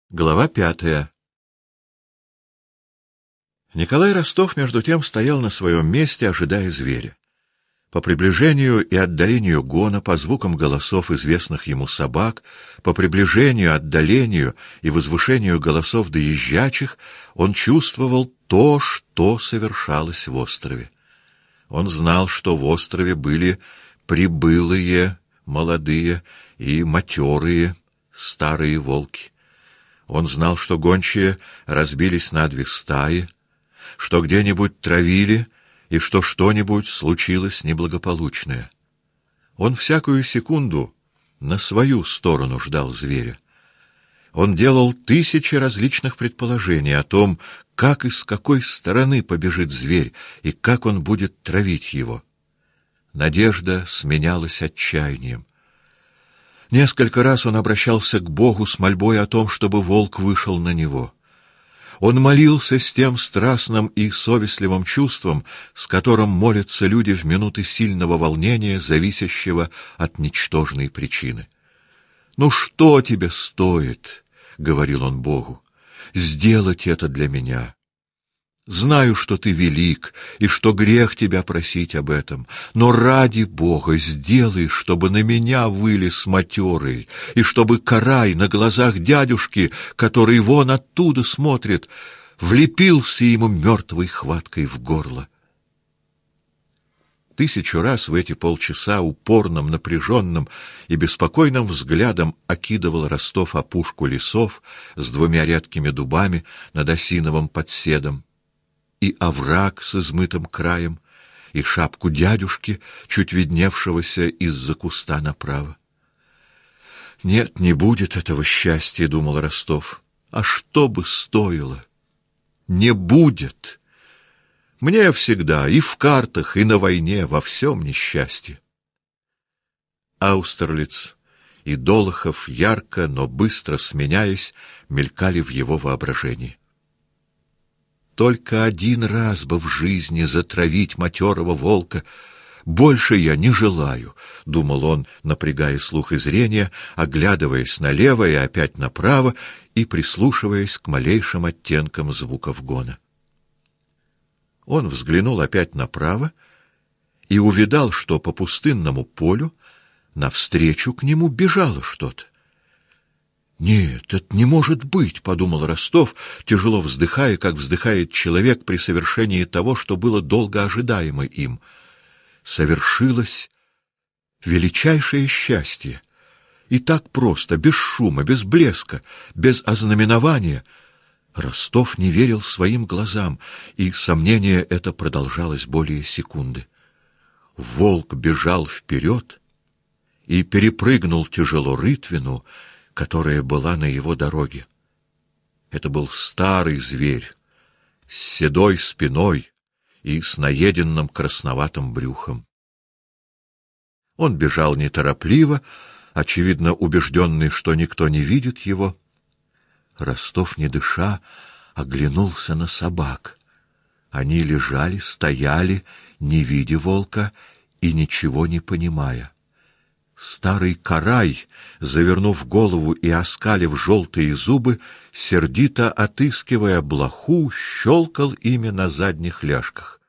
Глава 5. Николай Ростов между тем стоял на своем месте, ожидая зверя. По приближению и отдалению гона, по звукам голосов известных ему собак, по приближению, отдалению и возвышению голосов доезжачих, он чувствовал то, что совершалось в острове. Он знал, что в острове были прибылые, молодые и матерые старые волки. Он знал, что гончие разбились на две стаи, что где-нибудь травили и что что-нибудь случилось неблагополучное. Он всякую секунду на свою сторону ждал зверя. Он делал тысячи различных предположений о том, как и с какой стороны побежит зверь и как он будет травить его. Надежда сменялась отчаянием. Несколько раз он обращался к Богу с мольбой о том, чтобы волк вышел на него. Он молился с тем страстным и совестливым чувством, с которым молятся люди в минуты сильного волнения, зависящего от ничтожной причины. «Ну что тебе стоит, — говорил он Богу, — сделать это для меня? Знаю, что ты велик, и что грех тебя просить об этом, но ради Бога сделай, чтобы на меня вылез матерый, и чтобы карай на глазах дядюшки, который вон оттуда смотрит, влепился ему мертвой хваткой в горло». 1000 раз в эти полчаса упорным, напряженным и беспокойным взглядом окидывал Ростов опушку лесов с 2 редкими дубами над осиновым подседом, и овраг с измытым краем, и шапку дядюшки, чуть видневшегося из-за куста направо. «Нет, не будет этого счастья, — думал Ростов. — А что бы стоило? Не будет! Мне всегда и в картах, и на войне, во всем несчастье». Аустерлиц и Долохов, ярко, но быстро сменяясь, мелькали в его воображении. «Только один раз бы в жизни затравить матерого волка. Больше я не желаю», — думал он, напрягая слух и зрение, оглядываясь налево и опять направо и прислушиваясь к малейшим оттенкам звуков гона. Он взглянул опять направо и увидал, что по пустынному полю навстречу к нему бежало что-то. «Нет, это не может быть», — подумал Ростов, тяжело вздыхая, как вздыхает человек при совершении того, что было долго ожидаемо им. Совершилось величайшее счастье. И так просто, без шума, без блеска, без ознаменования. Ростов не верил своим глазам, и сомнение это продолжалось более секунды. Волк бежал вперед и перепрыгнул тяжело рытвину, которая была на его дороге. Это был старый зверь, с седой спиной и с наеденным красноватым брюхом. Он бежал неторопливо, очевидно убежденный, что никто не видит его. Ростов, не дыша, оглянулся на собак. Они лежали, стояли, не видя волка и ничего не понимая. Старый карай, завернув голову и оскалив желтые зубы, сердито отыскивая блоху, щелкал ими на задних ляжках.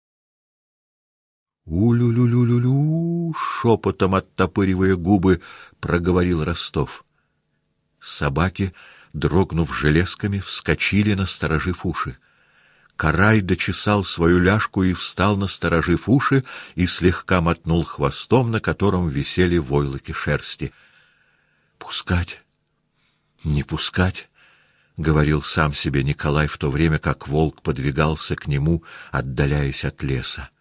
«У-лю-лю-лю-лю-лю!» — шепотом оттопыривая губы, проговорил Ростов. Собаки, дрогнув железками, вскочили, насторожив уши. Карай дочесал свою ляжку и встал, насторожив уши, и слегка мотнул хвостом, на котором висели войлоки шерсти. «Пускать? Не пускать?» — говорил сам себе Николай, в то время как волк подвигался к нему, отдаляясь от леса.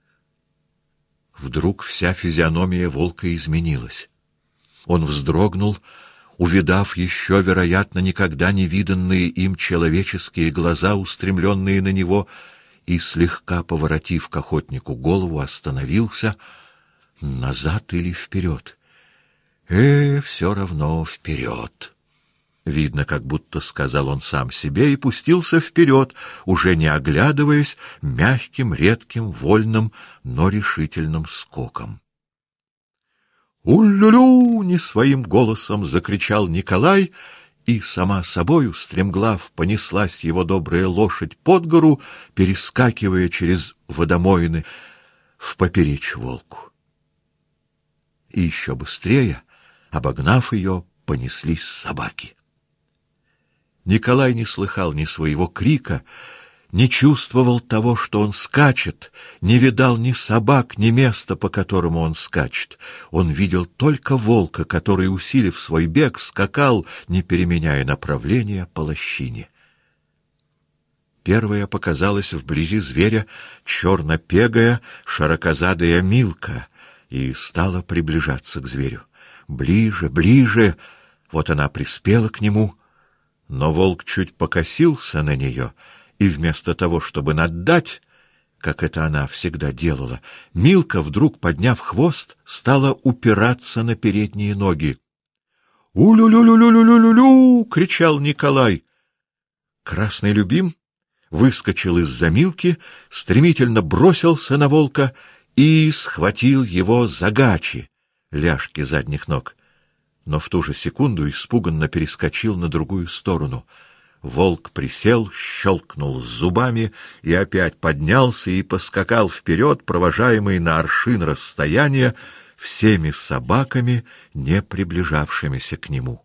Вдруг вся физиономия волка изменилась. Он вздрогнул, увидав еще, вероятно, никогда не виданные им человеческие глаза, устремленные на него, и, слегка поворотив к охотнику голову, остановился. Назад или вперед? Все равно вперед. Видно, как будто сказал он сам себе, и пустился вперед, уже не оглядываясь, мягким, редким, вольным, но решительным скоком. «У-лю-лю!» — не своим голосом закричал Николай и сама собою стремглав понеслась его добрая лошадь под гору, перескакивая через водомоины впоперечь волку. И еще быстрее, обогнав ее, понеслись собаки. Николай не слыхал ни своего крика, не чувствовал того, что он скачет, не видал ни собак, ни места, по которому он скачет. Он видел только волка, который, усилив свой бег, скакал, не переменяя направления, по лощине. Первая показалась вблизи зверя чернопегая, широкозадая Милка и стала приближаться к зверю. Ближе, ближе, вот она приспела к нему, но волк чуть покосился на нее, и вместо того, чтобы наддать, как это она всегда делала, Милка, вдруг подняв хвост, стала упираться на передние ноги. «У-лю-лю-лю-лю-лю-лю-лю!» — кричал Николай. Красный любим выскочил из-за Милки, стремительно бросился на волка и схватил его за гачи, ляжки задних ног. Но в ту же секунду испуганно перескочил на другую сторону. Волк присел, щелкнул зубами и опять поднялся и поскакал вперед, провожаемый на аршин расстояния всеми собаками, не приближавшимися к нему.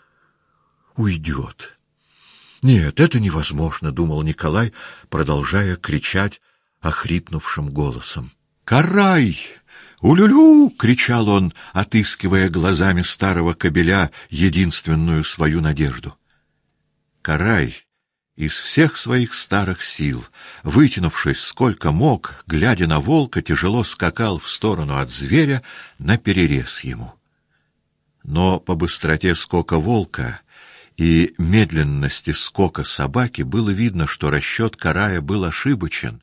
«Уйдет! Нет, это невозможно», — думал Николай, продолжая кричать охрипнувшим голосом. «Карай! У-лю-лю!» — кричал он, отыскивая глазами старого кобеля единственную свою надежду. Карай из всех своих старых сил, вытянувшись сколько мог, глядя на волка, тяжело скакал в сторону от зверя наперерез ему. Но по быстроте скока волка и медленности скока собаки было видно, что расчет Карая был ошибочен.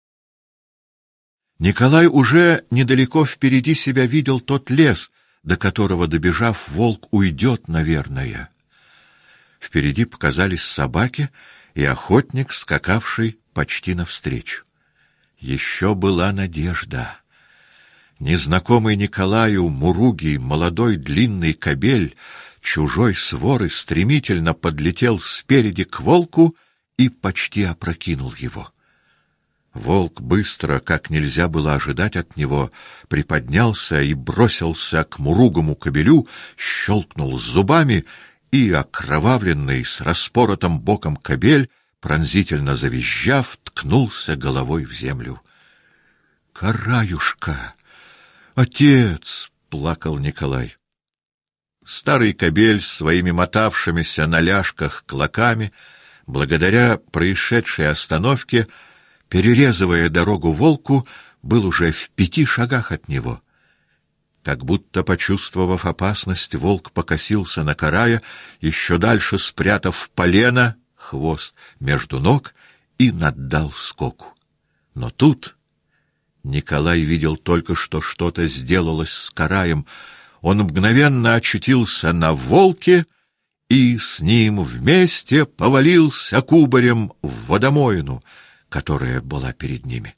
Николай уже недалеко впереди себя видел тот лес, до которого, добежав, волк уйдет, наверное. Впереди показались собаки и охотник, скакавший почти навстречу. Еще была надежда. Незнакомый Николаю муругий, молодой длинный кобель чужой своры стремительно подлетел спереди к волку и почти опрокинул его. Волк быстро, как нельзя было ожидать от него, приподнялся и бросился к муругому кобелю, щелкнул зубами, и окровавленный с распоротым боком кобель, пронзительно завизжав, ткнулся головой в землю. «Караюшка! Отец!» — плакал Николай. Старый кобель с своими мотавшимися на ляжках клоками, благодаря происшедшей остановке, перерезывая дорогу волку, был уже в 5 шагах от него. Как будто почувствовав опасность, волк покосился на Карая, еще дальше спрятав полено, хвост, между ног и наддал скоку. Но тут Николай видел только, что что-то сделалось с Караем. Он мгновенно очутился на волке и с ним вместе повалился кубарем в водомоину, которая была перед ними.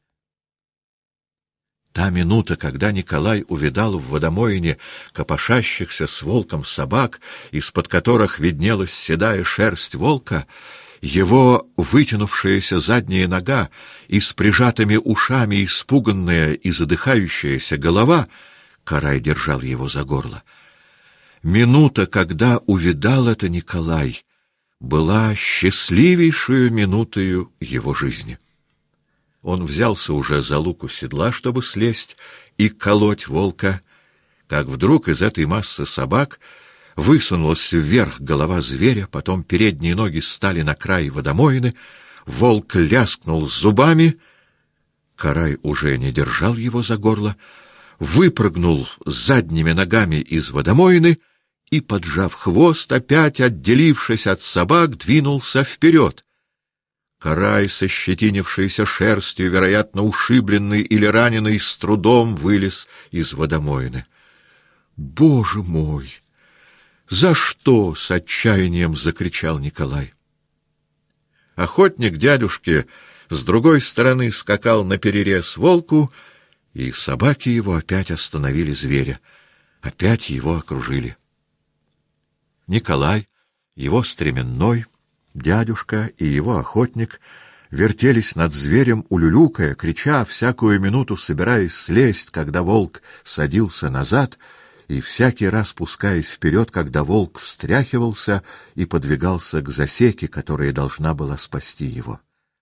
Та минута, когда Николай увидал в водомоине копошащихся с волком собак, из-под которых виднелась седая шерсть волка, его вытянувшаяся задняя нога и с прижатыми ушами испуганная и задыхающаяся голова, Карай держал его за горло. Минута, когда увидал это Николай, была счастливейшую минутою его жизни. Он взялся уже за луку седла, чтобы слезть и колоть волка, как вдруг из этой массы собак высунулась вверх голова зверя, потом передние ноги стали на край водомоины, волк ляскнул зубами, Карай уже не держал его за горло, выпрыгнул задними ногами из водомоины и, поджав хвост, опять отделившись от собак, двинулся вперед. Карай, со щетинившейся шерстью, вероятно, ушибленный или раненый, с трудом вылез из водомоины. «Боже мой! За что?» — с отчаянием закричал Николай. Охотник дядюшки с другой стороны скакал наперерез волку, и собаки его опять остановили зверя, опять его окружили. Николай, Его стременной, дядюшка и его охотник вертелись над зверем, улюлюкая, крича, всякую минуту собираясь слезть, когда волк садился назад, и всякий раз пускаясь вперед, когда волк встряхивался и подвигался к засеке, которая должна была спасти его.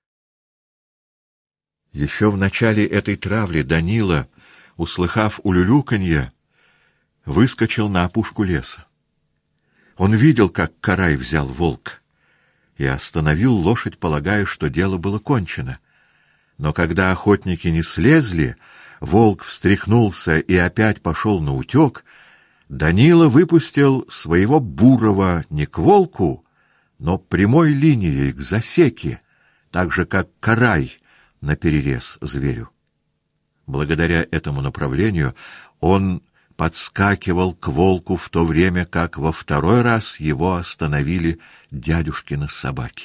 Еще в начале этой травли Данила, услыхав улюлюканье, выскочил на опушку леса. Он видел, как Карай взял волка, и остановил лошадь, полагая, что дело было кончено. Но когда охотники не слезли, волк встряхнулся и опять пошел наутек, Данила выпустил своего бурого не к волку, но прямой линией к засеке, так же, как Карай наперерез зверю. Благодаря этому направлению он подскакивал к волку в то время, как во второй раз его остановили дядюшкины собаки.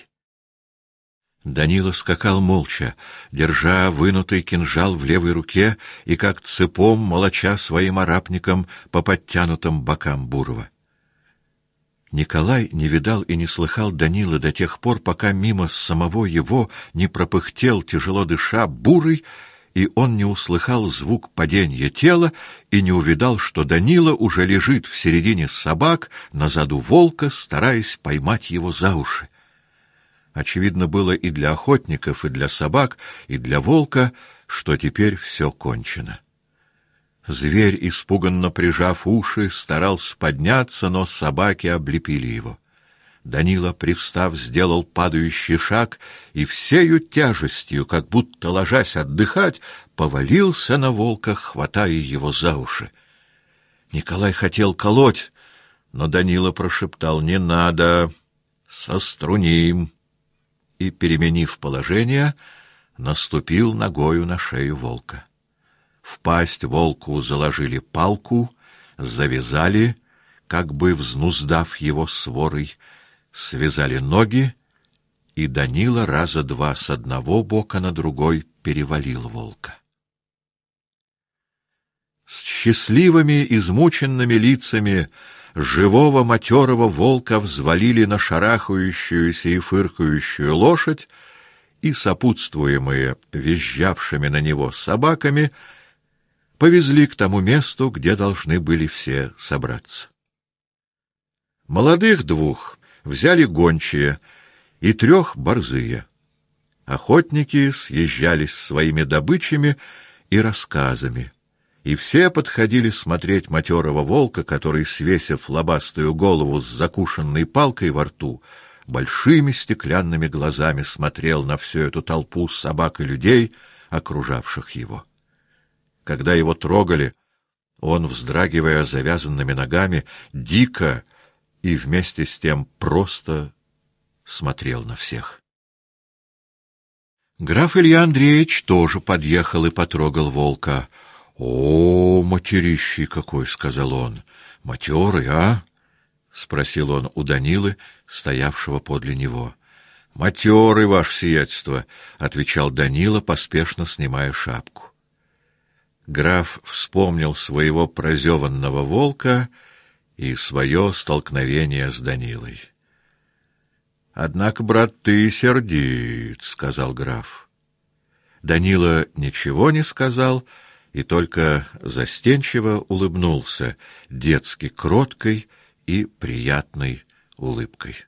Данила скакал молча, держа вынутый кинжал в левой руке и как цепом молоча своим арапником по подтянутым бокам Бурова. Николай не видал и не слыхал Данила до тех пор, пока мимо самого его не пропыхтел, тяжело дыша, Бурый, и он не услыхал звук падения тела и не увидал, что Данила уже лежит в середине собак на заду волка, стараясь поймать его за уши. Очевидно было и для охотников, и для собак, и для волка, что теперь все кончено. Зверь, испуганно прижав уши, старался подняться, но собаки облепили его. Данила, привстав, сделал падающий шаг и всею тяжестью, как будто ложась отдыхать, повалился на волка, хватая его за уши. Николай хотел колоть, но Данила прошептал: «Не надо, соструним», и, переменив положение, наступил ногою на шею волка. В пасть волку заложили палку, завязали, как бы взнуздав его сворой, связали ноги, и Данила раза два с одного бока на другой перевалил волка. С счастливыми, измученными лицами живого матерого волка взвалили на шарахающуюся и фыркающую лошадь, и, сопутствуемые визжавшими на него собаками, повезли к тому месту, где должны были все собраться. Молодых двух взяли гончие и 3 борзые. Охотники съезжались с своими добычами и рассказами, и все подходили смотреть матерого волка, который, свесив лобастую голову с закушенной палкой во рту, большими стеклянными глазами смотрел на всю эту толпу собак и людей, окружавших его. Когда его трогали, он, вздрагивая завязанными ногами, дико и вместе с тем просто смотрел на всех. Граф Илья Андреевич тоже подъехал и потрогал волка. — О, материщий какой! — сказал он. — Матерый, а? — спросил он у Данилы, стоявшего подле него. — Матерый, ваше сиятельство! — отвечал Данила, поспешно снимая шапку. Граф вспомнил своего прозеванного волка и свое столкновение с Данилой. — Однако, брат, ты сердит, — сказал граф. Данила ничего не сказал и только застенчиво улыбнулся детски кроткой и приятной улыбкой.